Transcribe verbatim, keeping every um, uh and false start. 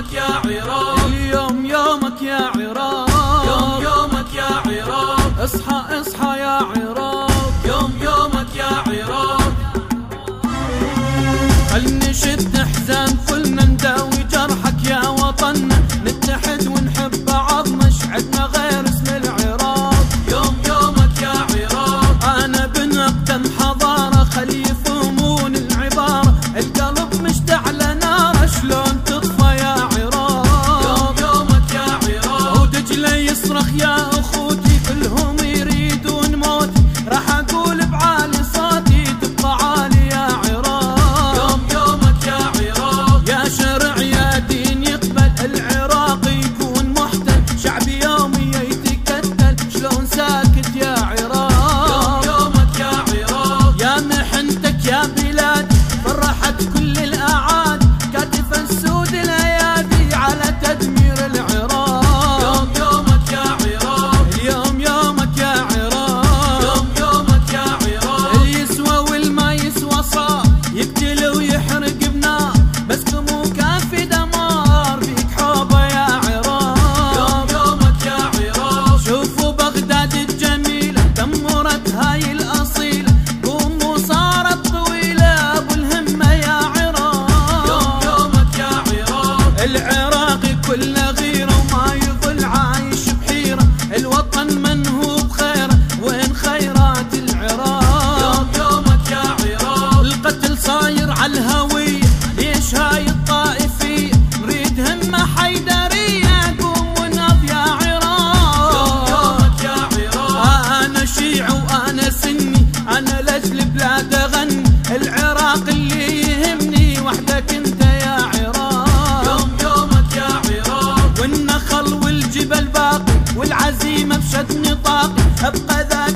يومك يا عراق، اليوم يومك يا عراق، يوم يومك يا عراق، اصحى اصحى يا عراق، يوم يومك يا عراق. خل نشد حزام كلنا نداوي جرحك يا وطننا، نتحد ونحب بعض مش عدنا غير اسم العراق. يوم يومك يا عراق، انا بنقدم حضارة خل يفهمون العبارة، القلب مشتعل نار شلون تطفى يا عراق. يوم يومك يا عراق، ودجلة يصرخ يا اخوتي كلهم يريدون موتي، راح اقول بعالي صوتي تبقى عالي يا عراق. يوم يومك يا عراق، يا شرع يا دين يقبل العراق يكون محتل، شعبي يومي يتكتل شلون ساكت يا عراق. يوم يومك يا عراق، يا محنتك يا بلاد فرحت كل الاعاد، كاتف السود الايادي على تدمير العراق. يوم يومك يا عراق، اليوم يومك يا عراق، يوم يومك يا عراق. اللي يسوى والما يسوى صار يقتل ويحرق بنار، بس مو كافي دمار فيك حوبه يا عراق. يوم يومك يا عراق، شوفوا بغداد الجميله دمرت هاي الاصيله، قوموا صارت طويله ابو الهمه يا عراق. يوم يومك يا عراق، العراقي كله غيره وما يظل عايش بحيره، الوطن منهوب خيره وين خيرات العراق. يوم يومك يا عراق، القتل صاير على الهوية، ليش هاي الطائفية نريد همة حيدرية، قوم ونهض يا عراق. يوم يومك يا عراق، آه أنا شيعي وأنا سني، أنا لأجل بلاد أغني، العراق اللي يهمني وحدك أنت يا عراق. يوم يومك يا عراق، والنخل والجبل باقي والعزيمة بشد نطاقي، أبقى ذا